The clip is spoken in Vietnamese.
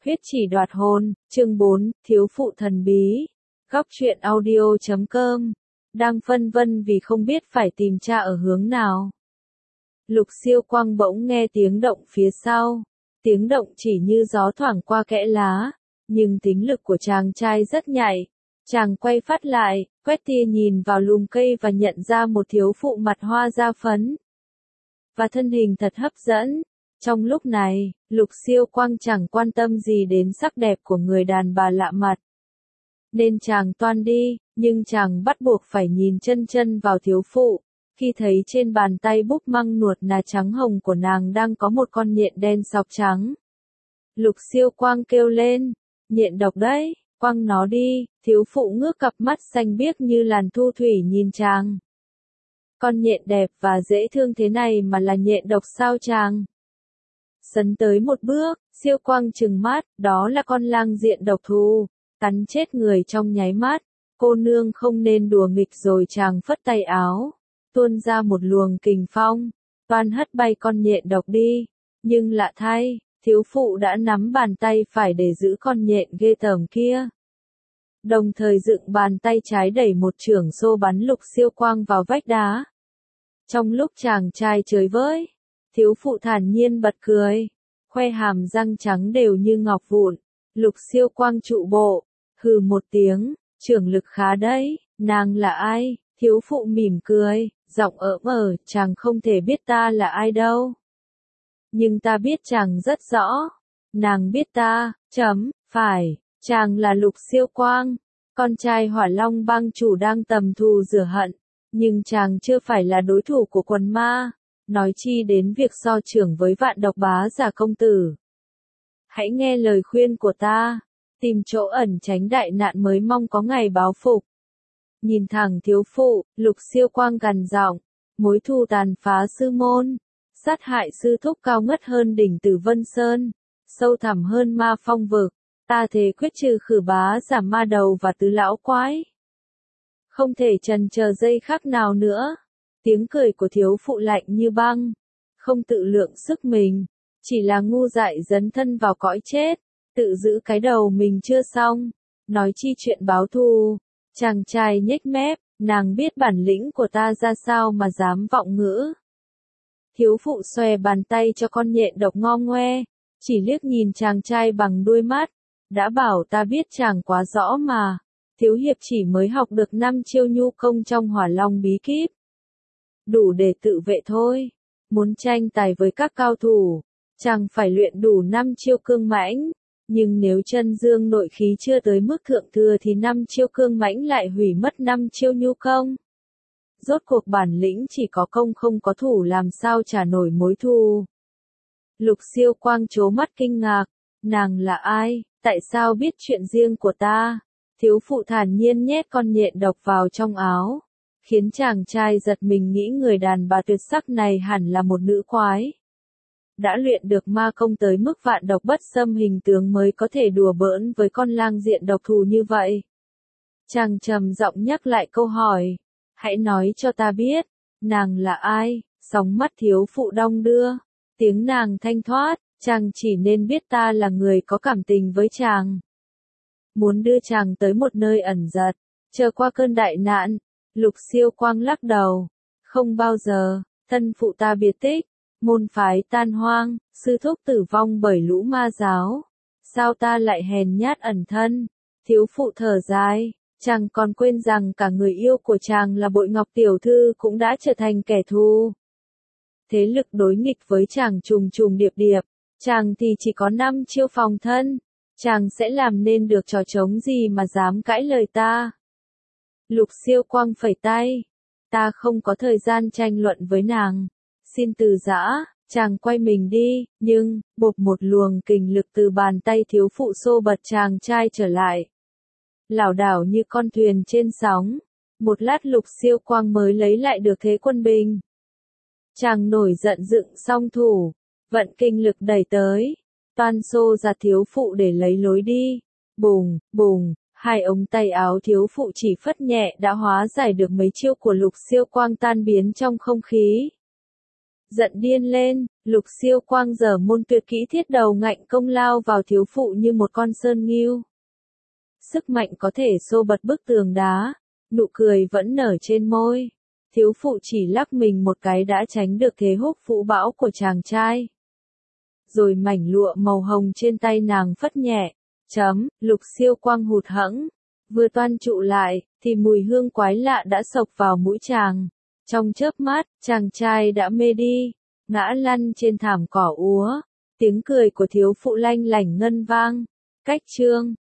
Huyết chỉ đoạt hồn, chương 4, thiếu phụ thần bí. Góc truyện audio.com. Đang phân vân vì không biết phải tìm cha ở hướng nào. Lục Siêu Quang bỗng nghe tiếng động phía sau. Tiếng động chỉ như gió thoảng qua kẽ lá, nhưng tính lực của chàng trai rất nhạy. Chàng quay phát lại, quét tia nhìn vào lùm cây và nhận ra một thiếu phụ mặt hoa da phấn. Và thân hình thật hấp dẫn. Trong lúc này, Lục Siêu Quang chẳng quan tâm gì đến sắc đẹp của người đàn bà lạ mặt. Nên chàng toan đi, nhưng chàng bắt buộc phải nhìn chân chân vào thiếu phụ. Khi thấy trên bàn tay búp măng nuột nà trắng hồng của nàng đang có một con nhện đen sọc trắng. Lục Siêu Quang kêu lên, nhện độc đấy, quăng nó đi. Thiếu phụ ngước cặp mắt xanh biếc như làn thu thủy nhìn chàng. Con nhện đẹp và dễ thương thế này mà là nhện độc sao chàng? Sấn tới một bước, Siêu Quang trừng mắt, đó là con lang diện độc thù, cắn chết người trong nháy mắt. Cô nương không nên đùa nghịch. Rồi chàng phất tay áo, tuôn ra một luồng kình phong, toan hất bay con nhện độc đi. Nhưng lạ thay, thiếu phụ đã nắm bàn tay phải để giữ con nhện ghê tởm kia. Đồng thời dựng bàn tay trái đẩy một chưởng xô bắn Lục Siêu Quang vào vách đá. Trong lúc chàng trai chơi với, thiếu phụ thản nhiên bật cười, khoe hàm răng trắng đều như ngọc vụn. Lục Siêu Quang trụ bộ, hừ một tiếng, trưởng lực khá đấy, nàng là ai? Thiếu phụ mỉm cười, giọng ỡm chàng không thể biết ta là ai đâu. Nhưng ta biết chàng rất rõ. Nàng biết ta, phải, chàng là Lục Siêu Quang, con trai Hỏa Long bang chủ đang tầm thù rửa hận. Nhưng chàng chưa phải là đối thủ của quần ma, nói chi đến việc so chưởng với Vạn Độc Bá Giả công tử. Hãy nghe lời khuyên của ta, tìm chỗ ẩn tránh đại nạn mới mong có ngày báo phục. Nhìn thẳng thiếu phụ, Lục Siêu Quang gằn giọng, mối thù tàn phá sư môn, sát hại sư thúc cao ngất hơn đỉnh Tử Vân Sơn, sâu thẳm hơn ma phong vực, ta thề quyết trừ khử bá giả ma đầu và tứ lão quái. Không thể chần chờ giây khắc nào nữa. Tiếng cười của thiếu phụ lạnh như băng, không tự lượng sức mình, chỉ là ngu dại dấn thân vào cõi chết, tự giữ cái đầu mình chưa xong, nói chi chuyện báo thù. Chàng trai nhếch mép, nàng biết bản lĩnh của ta ra sao mà dám vọng ngữ. Thiếu phụ xòe bàn tay cho con nhện độc ngo ngoe, chỉ liếc nhìn chàng trai bằng đuôi mắt, đã bảo ta biết chàng quá rõ mà. Thiếu hiệp chỉ mới học được 5 chiêu nhu công trong Hỏa Long bí kíp, đủ để tự vệ thôi. Muốn tranh tài với các cao thủ, chàng phải luyện đủ 5 chiêu cương mãnh. Nhưng nếu chân dương nội khí chưa tới mức thượng thừa thì 5 chiêu cương mãnh lại hủy mất 5 chiêu nhu công. Rốt cuộc bản lĩnh chỉ có công không có thủ, làm sao trả nổi mối thù. Lục Siêu Quang trố mắt kinh ngạc, nàng là ai, tại sao biết chuyện riêng của ta? Thiếu phụ thản nhiên nhét con nhện độc vào trong áo, khiến chàng trai giật mình, nghĩ người đàn bà tuyệt sắc này hẳn là một nữ quái. Đã luyện được ma công tới mức vạn độc bất xâm hình tướng mới có thể đùa bỡn với con lang diện độc thù như vậy. Chàng trầm giọng nhắc lại câu hỏi, hãy nói cho ta biết, nàng là ai? Sóng mắt thiếu phụ đong đưa, tiếng nàng thanh thoát, chàng chỉ nên biết ta là người có cảm tình với chàng. Muốn đưa chàng tới một nơi ẩn giật, chờ qua cơn đại nạn. Lục Siêu Quang lắc đầu, không bao giờ. Thân phụ ta biệt tích, môn phái tan hoang, sư thúc tử vong bởi lũ ma giáo, sao ta lại hèn nhát ẩn thân? Thiếu phụ thở dài, chàng còn quên rằng cả người yêu của chàng là Bội Ngọc tiểu thư cũng đã trở thành kẻ thù. Thế lực đối nghịch với chàng trùng trùng điệp điệp, chàng thì chỉ có 5 chiêu phòng thân. Chàng sẽ làm nên được trò trống gì mà dám cãi lời ta? Lục Siêu Quang phẩy tay, ta không có thời gian tranh luận với nàng, xin từ giã. Chàng quay mình đi, nhưng, bộp một luồng kình lực từ bàn tay thiếu phụ xô bật chàng trai trở lại. Lảo đảo như con thuyền trên sóng, một lát Lục Siêu Quang mới lấy lại được thế quân bình. Chàng nổi giận dựng song thủ, vận kinh lực đẩy tới, toan xô ra thiếu phụ để lấy lối đi. Bùng, bùng, hai ống tay áo thiếu phụ chỉ phất nhẹ đã hóa giải được mấy chiêu của Lục Siêu Quang, tan biến trong không khí. Giận điên lên, Lục Siêu Quang giở môn tuyệt kỹ thiết đầu ngạnh công lao vào thiếu phụ như một con sơn nghêu. Sức mạnh có thể xô bật bức tường đá, nụ cười vẫn nở trên môi. Thiếu phụ chỉ lắc mình một cái đã tránh được thế húc vũ bão của chàng trai. Rồi mảnh lụa màu hồng trên tay nàng phất nhẹ. Lục Siêu Quang hụt hẫng, vừa toan trụ lại, thì mùi hương quái lạ đã xộc vào mũi chàng. Trong chớp mắt, chàng trai đã mê đi, ngã lăn trên thảm cỏ úa. Tiếng cười của thiếu phụ lanh lảnh ngân vang. Cách chương